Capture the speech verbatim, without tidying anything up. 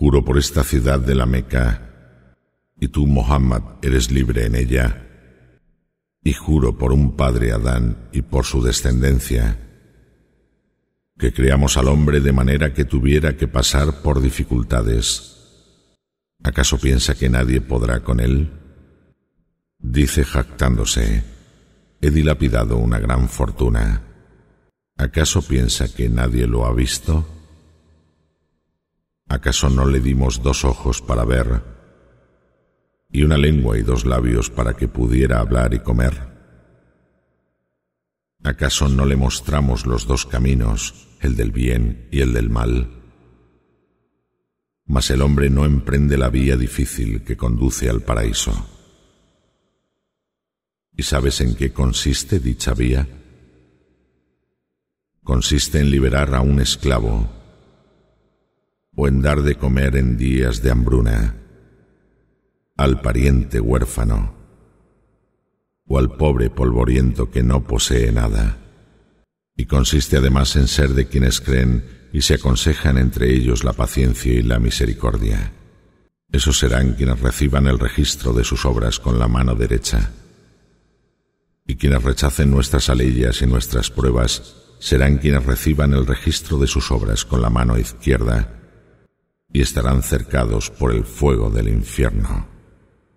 Juro por esta ciudad de la Meca, y tú, Muhammad, eres libre en ella, y juro por un padre Adán y por su descendencia, que creamos al hombre de manera que tuviera que pasar por dificultades. ¿Acaso piensa que nadie podrá con él? Dice jactándose: he dilapidado una gran fortuna. ¿Acaso piensa que nadie lo ha visto? ¿Acaso no le dimos dos ojos para ver, y una lengua y dos labios para que pudiera hablar y comer? ¿Acaso no le mostramos los dos caminos, el del bien y el del mal? Mas el hombre no emprende la vía difícil que conduce al paraíso. ¿Y sabes en qué consiste dicha vía? Consiste en liberar a un esclavo, o en dar de comer en días de hambruna al pariente huérfano, o al pobre polvoriento que no posee nada. Y consiste además en ser de quienes creen y se aconsejan entre ellos la paciencia y la misericordia. Esos serán quienes reciban el registro de sus obras con la mano derecha. Y quienes rechacen nuestras aleyas y nuestras pruebas serán quienes reciban el registro de sus obras con la mano izquierda, y estarán cercados por el fuego del infierno.